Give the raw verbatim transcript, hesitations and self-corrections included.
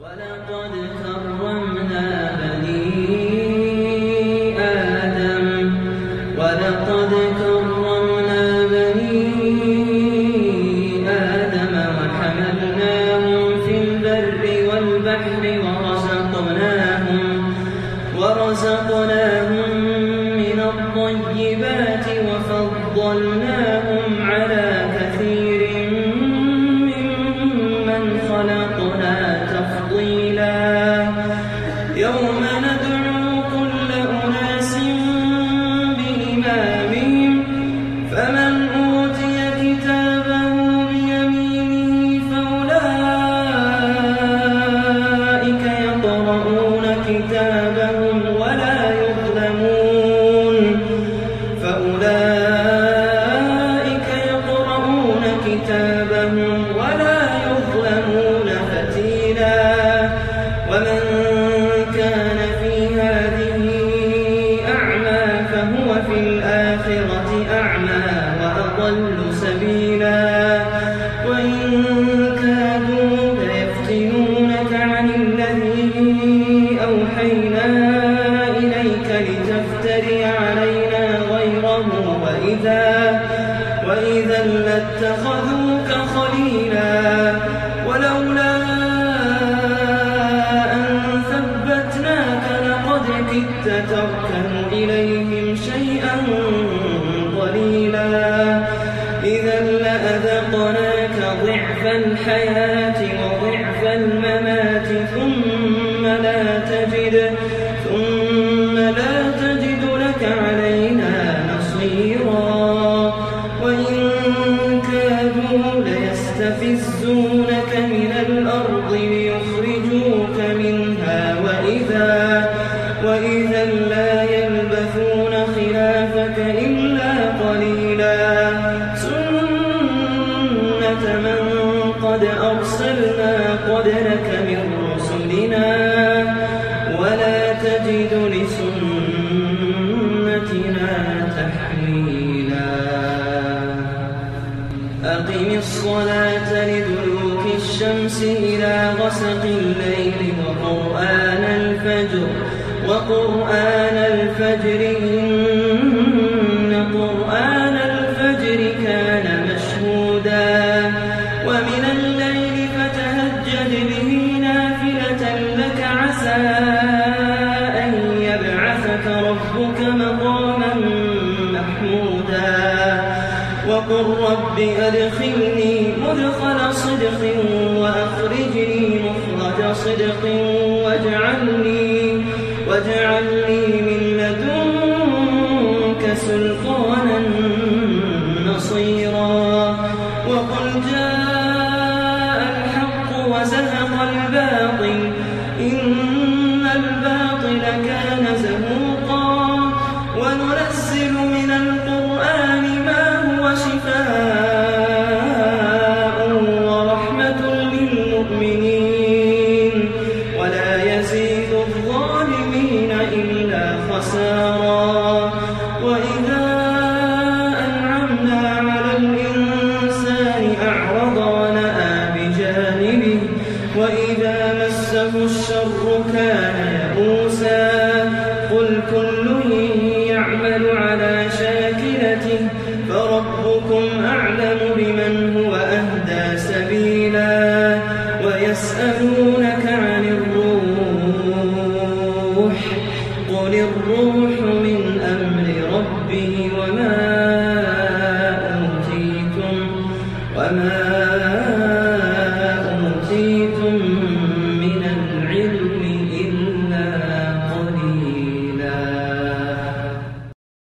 ولقد كرمنا بني آدم ولقد كرمنا بني آدم وحملناهم في البر والبحر ورزقناهم ورزقناهم من الطيبات وفضلناهم على كثير ممن خلقنا تفضيلا. يوم ندعو كل أناس بإمامهم فمن أوتي كتابه بيمينه فأولئك يقرؤون كتابهم ولا يظلمون فأولئك يقرؤون كتابهم ولا يظلمون فتيلا. ومن كان في هذه أعمى فهو في الآخرة أعمى وأضل سبيلا. وإن كادوا ليفتنونك عن الذي أوحينا إليك لتفتري علينا غيره وإذا وإذا لاتخذوك خليلا. ولولا أن ثبتناك لقد كدت تركن إليهم شيئا قليلا. إذا لأذقناك ضعف الحياة وضعف الممات ثم لا تجد ثم لا تجد لك علينا نصيرا. وإن كادوا ليستفزونك من الأرض ليخرجوك منها وإذا وإذا لا يلبثون خلافك إلا قليلا. سنة من قد أرسلنا قبلك من رسلنا ولا تجد لسنتنا تحويلا. أقم الصلاة لدلوك الشمس إلى غسق الليل وقرآن الفجر وقرآن الفجر إن قرآن الفجر كان مشهودا. ومن الليل فتهجد به نافلة لك عسى أن يبعثك ربك مقاما محمودا. وقل رب أدخلني مدخل صدق وأخرجني مخرج صدق واجعلني واجعلني من لدنك سلطانا نصيرا. وقل جاء الحق وزهق الباطل إن الباطل كان زهوقا. وننزل من القرآن ما هو شفاء ورحمة للمؤمنين ولا يزيد الظالمين إلا خسارا. وإذا أنعمنا على الإنسان أعرض ونأى بجانبه وإذا مسه الشر كان يئوسا. قل كل يعمل على شاكلته فربكم أعلم بمن هو أهدى سبيلا. ويسألونك عن الروح قل الروح من أمر ربي وما أوتيتم وما